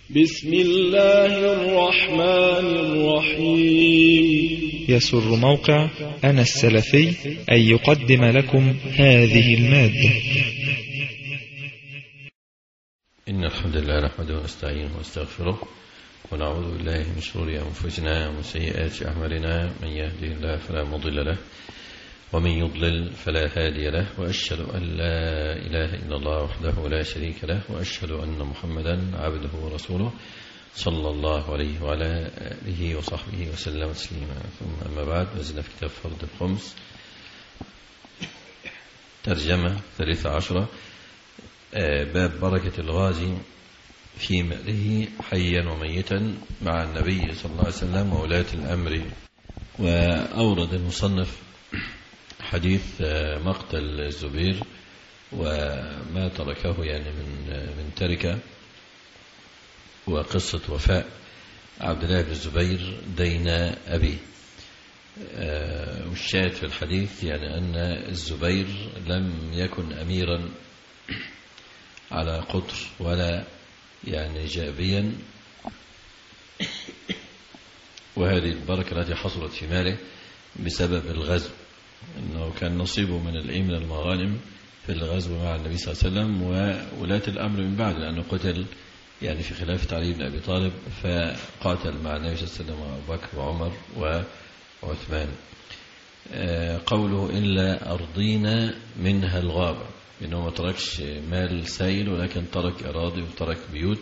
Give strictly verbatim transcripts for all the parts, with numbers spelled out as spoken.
بسم الله الرحمن الرحيم. يسر موقع أنا السلفي أن يقدم لكم هذه المادة. إن الحمد لله نحمده ونستعينه ونستغفره ونعوذ بالله من شرور أنفسنا ومن سيئات أعمالنا، من يهده الله فلا مضل له ومن يضلل فلا هادي له، وأشهد أن لا إله إلا الله وحده لا شريك له، وأشهد أن محمدا عبده ورسوله صلى الله عليه وعلى آله وصحبه وسلم تسليما. ثم أما بعد، نزلنا في كتاب فرض الخمس ترجمة ثالثة عشرة، باب بركة الغازي في ماله حيا وميتا مع النبي صلى الله عليه وسلم وولاة الأمر. وأورد المصنف حديث مقتل الزبير وما تركه يعني من من تركة، وقصة وفاء عبد الله بن الزبير دين أبيه. والشاهد في الحديث يعني أن الزبير لم يكن أميرا على قطر ولا يعني جابيا، وهذه البركة التي حصلت في ماله بسبب الغزو، أنه كان نصيبه من الإيه من المغانم في الغزو مع النبي صلى الله عليه وسلم وولاة الأمر من بعد، لأنه قتل يعني في خلافة علي بن أبي طالب، فقاتل مع النبي صلى الله عليه وسلم وأبو بكر وعمر وعثمان. قوله إلا أرضينا منها الغابة، إنه ما تركش مال سائل ولكن ترك أراضي وترك بيوت،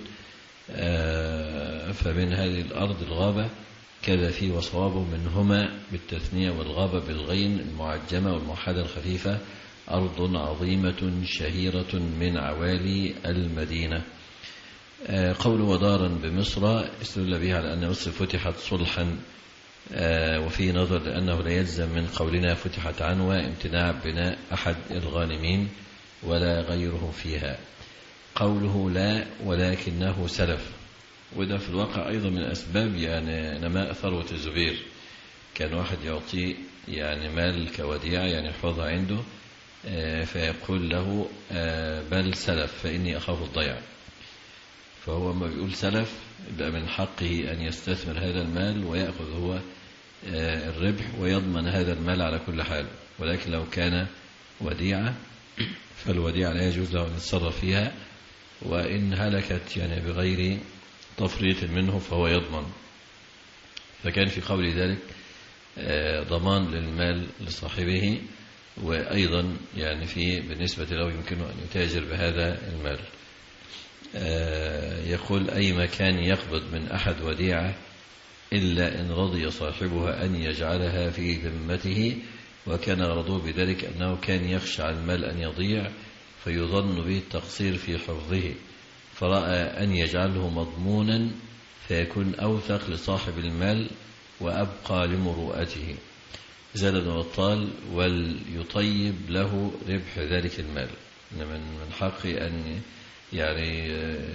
فمن هذه الأرض الغابة كذا فيه وصوابه منهما بالتثنية، والغابة بالغين المعجمة والموحدة الخفيفة، أرض عظيمة شهيرة من عوالي المدينة. قول ودارا بمصر استدل بها على أن مصر فتحت صلحا، وفي نظر لأنه لا يلزم من قولنا فتحت عنوة امتناع بناء أحد الغانمين ولا غيره فيها. قوله لا ولكنه سلف، وده في الواقع أيضا من أسباب يعني نماء ثروة الزبير. كان واحد يعطي يعني مال كوديعة يعني يحفظها عنده، فيقول له بل سلف فإني أخاف الضياع، فهو ما بيقول سلف يبقى من حقه أن يستثمر هذا المال ويأخذ هو الربح ويضمن هذا المال على كل حال. ولكن لو كان وديعة فالوديعة لا يجوز له أن يتصرف فيها، وإن هلكت يعني بغير تفريط منه فهو يضمن. فكان في قول ذلك ضمان للمال لصاحبه، وأيضا يعني في بالنسبة له يمكنه أن يتاجر بهذا المال. يقول أي مكان يقبض من أحد وديعة إلا إن رضي صاحبها أن يجعلها في ذمته، وكان غرضه بذلك أنه كان يخشى على المال أن يضيع فيظن به التقصير في حفظه، فرأى أن يجعله مضمونا فيكون أوثق لصاحب المال وأبقى لمروءته. زاد ابن بطال وليطيب له ربح ذلك المال، من حقه أن يعني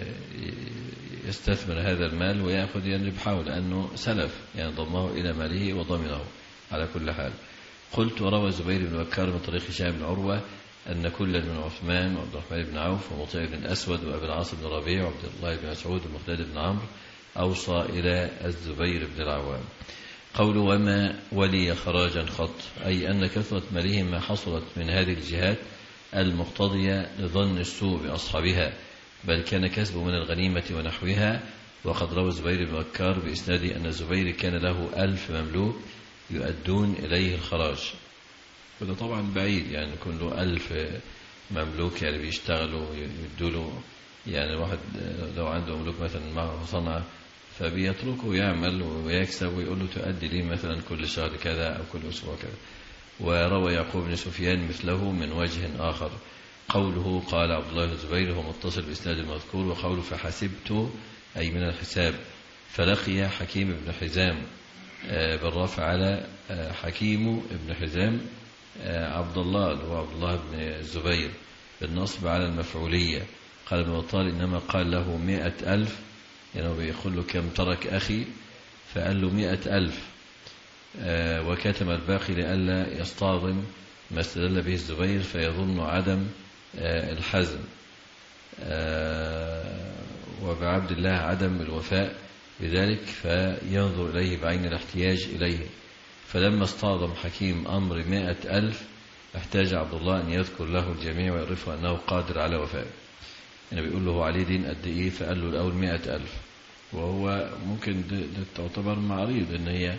يستثمر هذا المال ويأخذ يعني ربحه، لأنه سلف يعني ضمه إلى ماله وضمنه على كل حال. قلت وروى الزبير بن بكار من طريق هشام بن عروة أن كل من عثمان وعبد الرحمن بن عوف ومطيع بن أسود وأبي العاص بن ربيع وعبد الله بن مسعود ومخلد بن عمرو أوصى إلى الزبير بن العوام. قول وما ولي خراجا خط، أي أن كثرة مالهم ما حصلت من هذه الجهات المقتضية لظن السوء بأصحابها، بل كان كسبه من الغنيمة ونحوها. وقد روى الزبير بن بكار بإسناده أن الزبير كان له ألف مملوك يؤدون إليه الخراج، وده طبعا بعيد، يعني يكون له ألف مملوك يعني بيشتغلوا يدوا له، يعني الواحد لو عنده مملوك مثلا معه صنعة فبيتركه يعمل ويكسب ويقول له تؤدي لي مثلا كل شهر كذا أو كل أسبوع كذا. وروى يعقوب بن سفيان مثله من وجه آخر. قوله قال عبد الله بن الزبير هو متصل بإسناد المذكور، وقوله فحسبت أي من الحساب، فلقي حكيم بن حزام بالرفع على حكيم بن حزام عبد الله هو عبد الله بن الزبير، بالنصب على المفعولية. قال ابن بطال إنما قال له مئة ألف، يعني بيقول له كم ترك أخي، فقال له مئة ألف، وكتم الباقي لئلا يصطادم ما استدل به الزبير فيظن عدم الحزم. وبعبد الله عدم الوفاء بذلك فينظر إليه بعين الاحتياج إليه. فلما استعظم حكيم أمر مائة ألف احتاج عبد الله أن يذكر له الجميع ويعرفه أنه قادر على وفائه. يعني بيقول له عليه دين قد إيه؟ فقال له الأول مائة ألف، وهو ممكن تعتبر معريض إن هي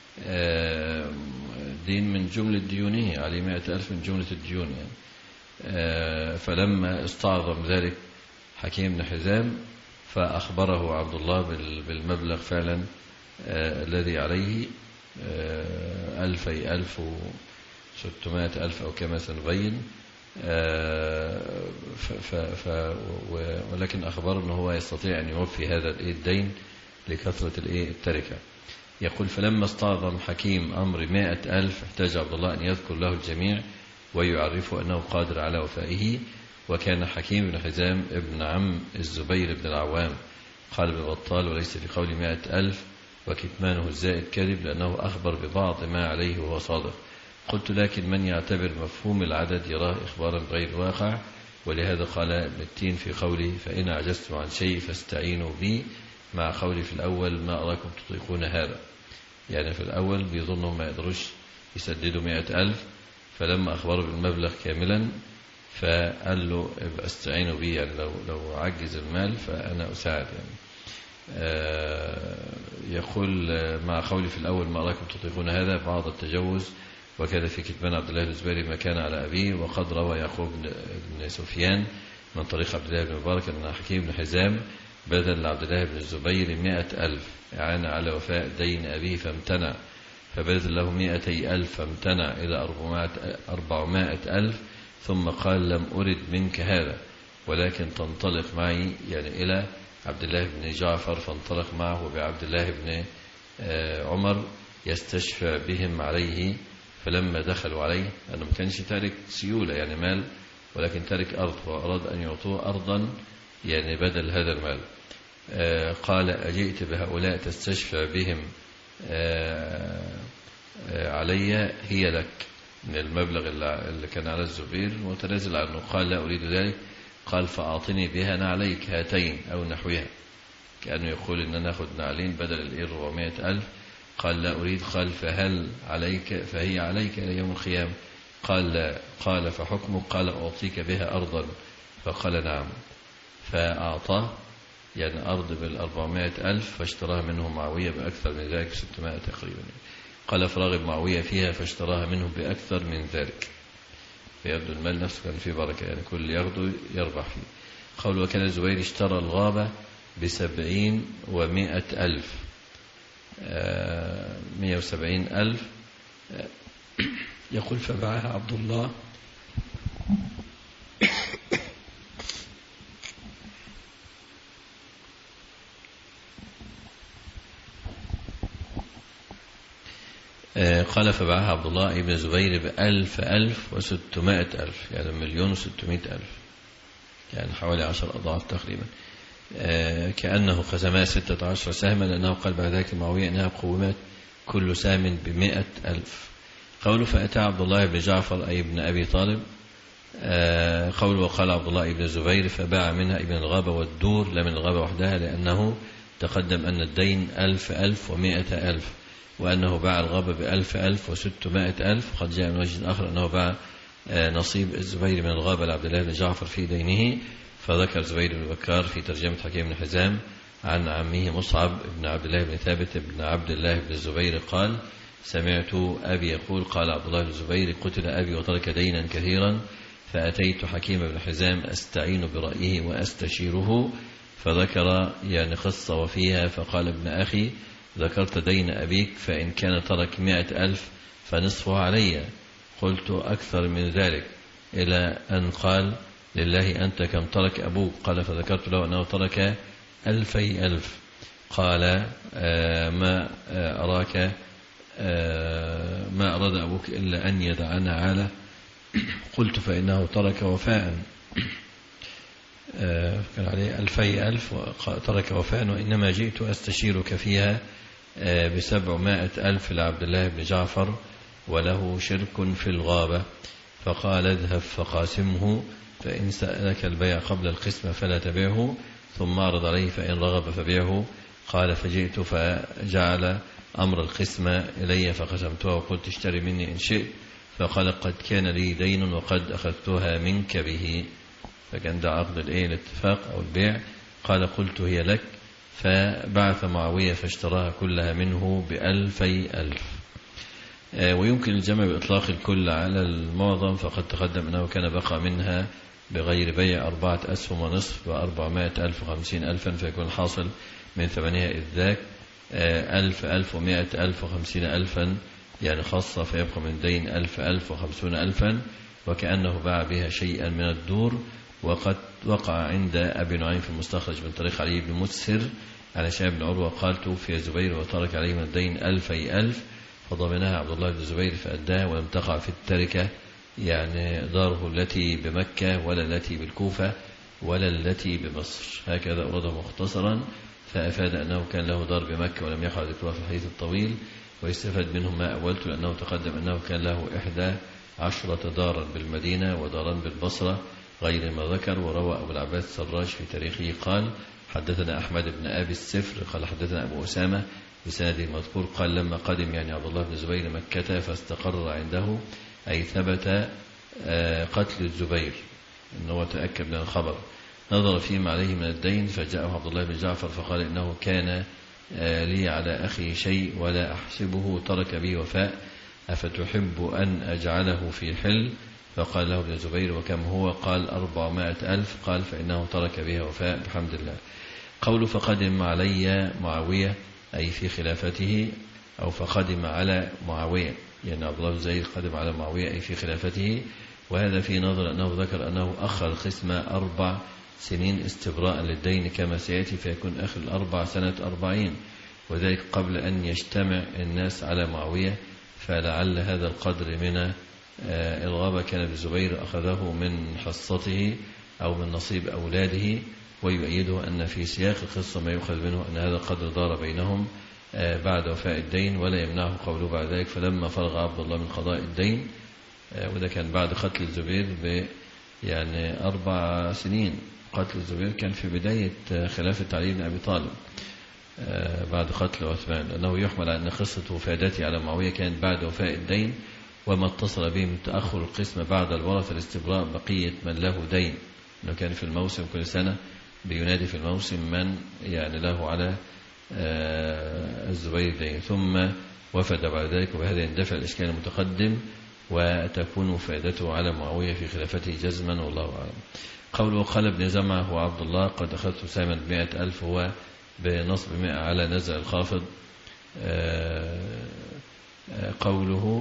دين من جملة ديونه، عليه مائة ألف من جملة الديون يعني. فلما استعظم ذلك حكيم بن حزام فأخبره عبد الله بالمبلغ فعلا الذي عليه ألفي ألف وستمائة ألف أو كما سنبين. ولكن أخبره أنه هو يستطيع أن يوفي هذا الدين لكثرة التركة. يقول فلما استعظم حكيم أمر مائة ألف احتاج عبد الله أن يذكر له الجميع ويعرفه أنه قادر على وفائه. وكان حكيم بن حزام ابن عم الزبير بن العوام. قال ابن بطال وليس في قول مائة ألف وكتمانه الزائد كذب لأنه أخبر ببعض ما عليه وهو صادق. قلت لكن من يعتبر مفهوم العدد يراه إخبارا غير واقع، ولهذا قال ابن التين في قوله فإن عجزتم عن شيء فاستعينوا بي، مع قولي في الأول ما أراكم تطيقون هذا. يعني في الأول بيظنوا ما يقدروش يسددوا مائة ألف، فلما أخبره بالمبلغ كاملا فقال له ابقى استعينوا بي، يعني لو, لو عجز المال فأنا أساعد يعني. آه يقول مع قولي في الأول ما أراكم تطيقون هذا بعض التجوز، وكذا في كتمان عبد الله بن الزبير ما كان على أبيه. وقد روى يعقوب بن سفيان من طريق عبد الله بن مبارك أن حكيم بن حزام بذل لعبد الله بن الزبير مائة ألف إعانة على وفاء دين أبيه فامتنع، فبذل له مائتي ألف فامتنع إلى أربعمائة ألف، ثم قال لم أرد منك هذا ولكن تنطلق معي يعني إلى عبد الله بن جعفر، فانطلق معه بعبد الله بن عمر يستشفى بهم عليه. فلما دخلوا عليه أنه ما كانش تارك سيولة يعني مال، ولكن تارك أرض، وأراد أن يعطوه أرضا يعني بدل هذا المال. قال أجئت بهؤلاء تستشفى بهم علي، هي لك، من المبلغ اللي كان على الزبير وتنازل عنه. قال لا أريد ذلك. قال فأعطني بها نعليك هاتين أو نحوها، كأنه يقول إن ناخذ نعلين بدل الإير أربعمائة ألف. قال لا أريد. قال فهل عليك؟ فهي عليك إلى يوم القيامة. قال لا. قال فحكمك؟ قال أعطيك بها أرضا. فقال نعم. فأعطاه يعني أرض بالأربعمائة ألف، فاشتراها منه معاوية بأكثر من ذلك ستمائة تقريبا. قال فراغب معاوية فيها فاشتراها منه بأكثر من ذلك. فيبدو المال نفسه كان فيه بركة، يعني كل ياخده يربح فيه. قول وكان الزبير اشترى الغابة بسبعين ومائة ألف، مئة وسبعين ألف. يقول فباعها عبد الله قال فباعها عبد الله ابن الزبير بألف ألف وستمائة ألف، يعني مليون وستمائة ألف، يعني حوالي عشر أضعاف تقريبا. كأنه قسمها ستة عشر سهما، لأنه قال بعد ذلك معاوية أنها قومت كل سهم بمئة ألف. قوله فأتى عبد الله بن جعفر أي ابن أبي طالب. قوله وقال عبد الله ابن الزبير فباع منها ابن الغابة والدور، لا من الغابة وحدها، لأنه تقدم أن الدين ألف ألف ومائة ألف، وأنه باع الغابة بألف ألف وستمائة ألف. قد جاء من وجه آخر أنه باع نصيب الزبير من الغابة لعبد الله بن جعفر في دينه. فذكر زبير بن بكار في ترجمة حكيم بن حزام عن عمه مصعب بن عبد الله بن ثابت بن عبد الله بن الزبير قال سمعت أبي يقول قال عبد الله بن الزبير قتل أبي وترك دينا كثيرا، فأتيت حكيم بن حزام أستعين برأيه وأستشيره، فذكر يعني قصة وفيها، فقال ابن أخي ذكرت دين أبيك، فإن كان ترك مائة ألف فنصفه علي. قلت أكثر من ذلك، إلى أن قال لله أنت كم ترك أبوك؟ قال فذكرت له أنه ترك ألفي ألف. قال آه ما آه أراك آه ما أراد أبوك إلا أن يدعنا عالة. قلت فإنه ترك وفاء، آه كان عليه ألفي ألف وترك وفاء، وإنما جئت أستشيرك فيها آه بسبعمائة ألف لعبد الله بن جعفر وله شرك في الغابة. فقال اذهب فقاسمه، فإن سألك البيع قبل القسمة فلا تبيعه، ثم أعرض عليه فإن رغب فبيعه. قال فجئت فجعل أمر القسمة إلي فقسمتها وقلت اشتري مني إن شئت، فقال قد كان لي دين وقد أخذتها منك به، فكان ده عقد الإيه الاتفاق أو البيع. قال قلت هي لك، فبعث معاوية فاشتراها كلها منه بألفي ألف. ويمكن الجمع بإطلاق الكل على المعظم، فقد تقدم أنه كان بقى منها بغير بيع أربعة أسهم ونصف وأربعمائة ألف وخمسين ألفا، فيكون حاصل من ثمانية إذ ذاك ألف ألف ومائة ألف وخمسين ألفا، يعني خاصة، فيبقى من دين ألف ألف وخمسون ألفا، وكأنه باع بها شيئا من الدور. وقد وقع عند أبي نعيم في المستخرج من طريق علي بن مسهر على هشام بن عروة قال توفي زبير وترك عليه من الدين ألفي ألف، فضمنها عبد الله بن زبير فأداها، ولم تقع في التركة، يعني داره التي بمكة ولا التي بالكوفة ولا التي بمصر. هكذا أورده مختصرا، فأفاد أنه كان له دار بمكة ولم يقع ذكرها في الحديث الطويل، ويستفاد منه ما أولت، لأنه تقدم أنه كان له إحدى عشرة دارا بالمدينة ودارا بالبصرة غير ما ذكر. وروى أبو العباس السراج في تاريخه قال حدثنا أحمد بن أبي السفر قال حدثنا أبو أسامة بسنده المذكور قال لما قدم يعني عبد الله بن زبير مكة فاستقر عنده، أي ثبت قتل الزبير أنه تأكد من الخبر، نظر فيما عليه من الدين، فجاءه عبد الله بن جعفر فقال إنه كان لي على أخي شيء ولا أحسبه ترك بي وفاء، أفتحب أن أجعله في حل؟ فقال له ابن زبير وكم هو؟ قال أربعمائة ألف. قال فإنه ترك بها وفاء بحمد الله. قول فقدم علي معاوية أي في خلافته، أو فقدم على معاوية، يعني عبد الله بن زيد قدم على معاوية أي في خلافته، وهذا في نظر أنه ذكر أنه أخر القسمة أربع سنين استبراء للدين كما سيأتي، فيكون آخر الأربع سنة أربعين، وذلك قبل أن يجتمع الناس على معاوية، فلعل هذا القدر من الغابة كان ابن زبير أخذه من حصته أو من نصيب أولاده، ويؤيده أن في سياق القصة ما يؤخذ منه أن هذا القدر دار بينهم بعد وفاء الدين، ولا يمنعه قوله بعد ذلك فلما فرغ عبد الله من قضاء الدين، وده كان بعد قتل الزبير ب يعني أربع سنين. قتل الزبير كان في بداية خلافة علي بن أبي طالب بعد قتل عثمان، لأنه يحمل أن قصة وفادته على معاوية كانت بعد وفاء الدين، وما اتصل به من تأخر القسمة بعد الورثة الاستبراء بقية من له دين، أنه كان في الموسم كل سنة بينادي في الموسم من يعني له على الزبير دين، ثم وفد بعد ذلك، وبهذا يندفع الإشكال المتقدم وتكون وفادته على معاوية في خلافته جزما، والله أعلم. قوله قال ابن زمعة هو عبد الله قد أخذت ساما بمائة ألف، هو بنصب مائة على نزع الخافض. قوله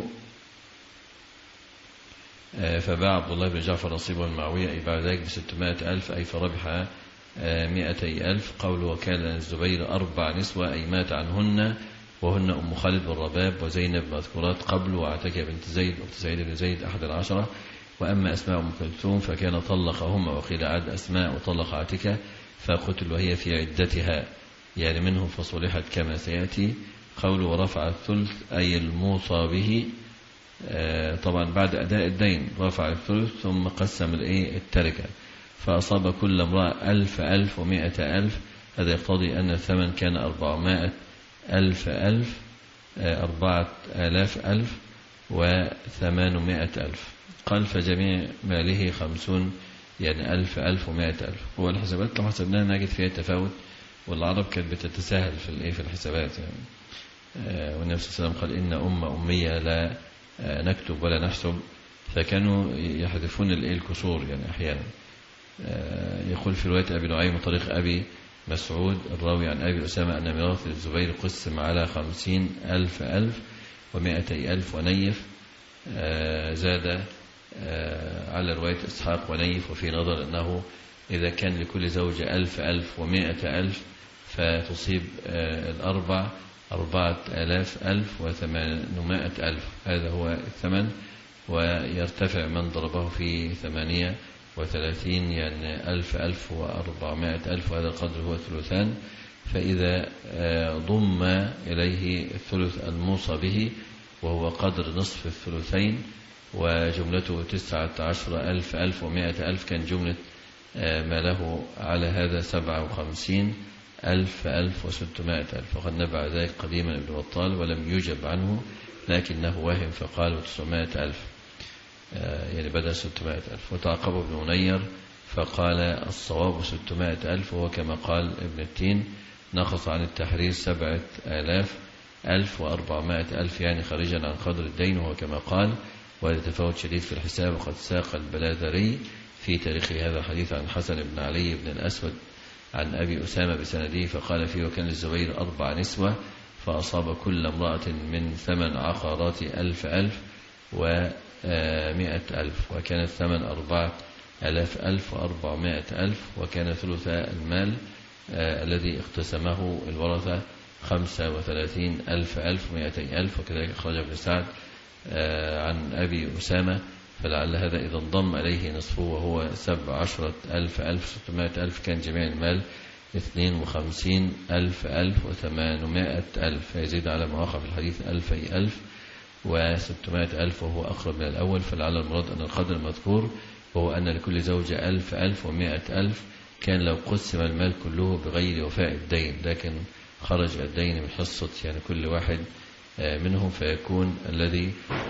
فباع عبد الله بن جعفر نصيبه من معاوية أي بعد ذلك بستمائة ألف، أي فربح مائتي ألف. قوله وكان الزبير أربع نسوة أي مات عنهن، وهن أم خالد بن رباب وزينب مذكورات قبل، وعتكة بنت زيد أخت سعيد بن زيد أحد العشرة. وأما أسماء أم كلثوم فكان طلقهما، وقيل عد أسماء وطلق عتكة فقتل وهي في عدتها، يعني منهم فصلحت كما سيأتي. قوله ورفع الثلث أي الموصى به، طبعا بعد أداء الدين رفع الثلث ثم قسم التركة، فأصاب كل امرأة ألف ألف ومائة ألف، هذا يقتضي أن الثمن كان أربعمائة ألف ألف أربعة آلاف ألف وثمانمائة ألف. قال فجميع ماله خمسون، يعني ألف ألف ومائة ألف. هو الحسابات لو حسبناها نجد فيها تفاوت، والعرب كانت بتتساهل في في الحسابات يعني. والنبي صلى الله عليه وسلم قال إن أم أمية لا نكتب ولا نحسب، فكانوا يحذفون الكسور يعني أحيانا. يقول في رواية أبي نعيم طريق أبي مسعود الراوي عن أبي أسامة أن ميراث الزبير قسم على خمسين ألف ألف ومائتي ألف ونيف، زاد على رواية إسحاق ونيف، وفي نظر أنه إذا كان لكل زوجة ألف ألف ومائة ألف فتصيب الأربع أربعة آلاف ألف وثمانمائة ألف، هذا هو الثمن، ويرتفع من ضربه في ثمانية وثلاثين يعني ألف ألف وأربعمائة ألف، وهذا القدر هو الثلثان. فإذا ضم إليه الثلث الموصى به وهو قدر نصف الثلثين، وجملته تسعة عشر ألف ألف ومائة ألف، كان جملة ما له على هذا سبعة وخمسين ألف ألف وستمائة ألف. وقد نبع ذلك قديما ابن بطال ولم يجب عنه، لكنه وهم فقال تسعمائة ألف، يعني بدأ ستمائة ألف. وتعقب ابن منير فقال الصواب ستمائة ألف، وهو كما قال ابن التين نقص عن التحرير سبعة آلاف ألف وأربعمائة ألف، يعني خارجا عن قدر الدين، وهو كما قال. وهذا تفاوت شديد في الحساب. وقد ساق البلاذري في تاريخ هذا الحديث عن حسن بن علي بن الأسود عن أبي أسامة بسنده فقال فيه وكان للزبير أربع نسوة فأصاب كل امرأة من ثمن عقارات ألف ألف ومائة ألف، وكان الثمن أربعة ألاف ألف وأربعمائة ألف، وكان ثلث المال آه الذي اقتسمه الورثة خمسة وثلاثين ألف ألف ومائتي ألف. وكذلك أخرج ابن سعد آه عن أبي أسامة فلعل هذا إذا انضم إليه نصفه وهو سبع عشرة ألف ألف ستمائة ألف كان جميع المال اثنين وخمسين ألف ألف وثمانمائة ألف، فيزيد على ما وقع في الحديث ألفي ألف وستمائة ألف وهو أقرب من الأول. فلعل المراد أن القدر المذكور وهو أن لكل زوجة ألف ألف ومائة ألف، كان لو قسم المال كله بغير وفاء الدين، لكن خرج الدين من حصة يعني كل واحد منهم، فيكون الذي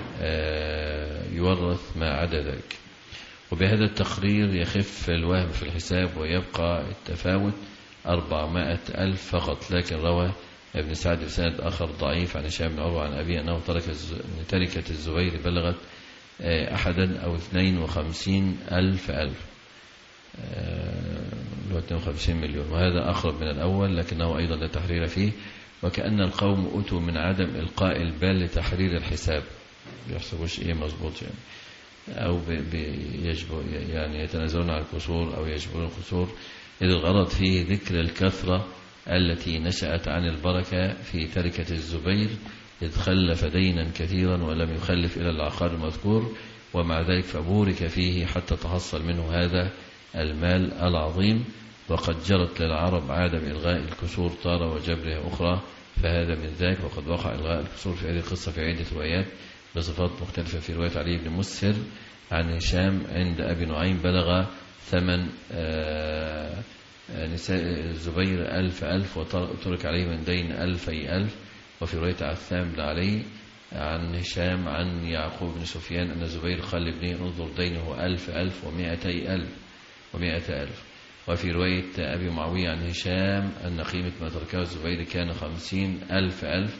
يورث ما عدا ذلك. وبهذا التقرير يخف الوهم في الحساب ويبقى التفاوت أربعمائة ألف فقط. لكن روى ابن سعد بسند آخر ضعيف عن هشام بن عروة عن أبيه أنه ترك تركة الزبير بلغت أحدا أو اثنين وخمسين ألف ألف اللي هو اثنين وخمسين مليون، وهذا أقرب من الأول لكنه أيضا لا تحرير فيه. وكأن القوم أتوا من عدم إلقاء البال لتحرير الحساب، بيحسبوش إيه مظبوط يعني، أو بيجبر يعني يتنازلون عن الكسور أو يجبرون الكسور، إذ الغرض فيه ذكر الكثرة التي نشأت عن البركة في تركة الزبير، إذ خلف دينا كثيرا ولم يخلف إلى العقار المذكور، ومع ذلك فبورك فيه حتى تحصل منه هذا المال العظيم. وقد جرت للعرب عادة بإلغاء الكسور تارة وجبرها أخرى، فهذا من ذلك. وقد وقع إلغاء الكسور في هذه القصة في عدة روايات بصفات مختلفة. في رواية علي بن مسهر عن هشام عند أبي نعيم بلغ ثمن نساء الزبير ألف ألف وترك عليه من دين ألفي ألف. وفي رواية عثام بن علي عن هشام عن يعقوب بن سفيان أن الزبير قال لابنه انظر دينه ألف ألف ومائتي ألف ومائة ألف. وفي رواية أبي معاوية عن هشام أن قيمة ما تركه الزبير كان خمسين ألف ألف،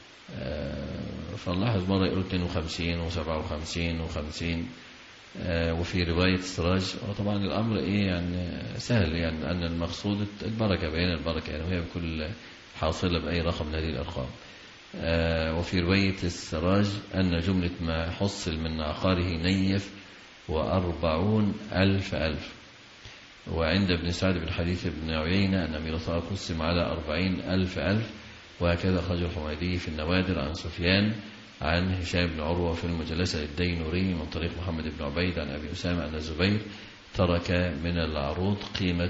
فنلاحظ مرة يقول اثنين وخمسين وسبعة وخمسين وخمسين. وفي رواية السراج وطبعا الأمر إيه يعني سهل، يعني أن المقصود البركة بين البركة يعني وهي بكل حاصلة بأي رقم من هذه الأرقام. وفي رواية السراج أن جملة ما حصل من عقاره نيف وأربعون ألف ألف. وعند ابن سعد بن حديث ابن عيينة أن ميراثها قسم على أربعين ألف ألف. وهكذا أخرج الحميدي في النوادر عن سفيان عن هشام بن عروة في المجلسة الدينوري من طريق محمد بن عبيد عن أبي أسامة أن الزبير ترك من العروض قيمة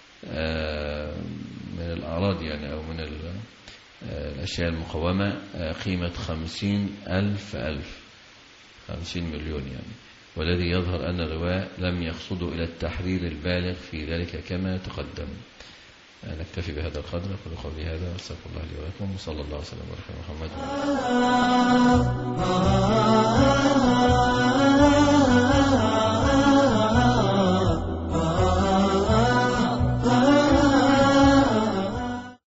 من الأعراض يعني أو من الأشياء المقومة قيمة خمسين ألف ألف خمسين مليون يعني. والذي يظهر أن الرواة لم يقصدوا إلى التحرير البالغ في ذلك كما تقدم. نكتفي بهذا القدر. أقول قولي هذا واستغفر الله لي ولكم، وصلى الله وسلم على محمد.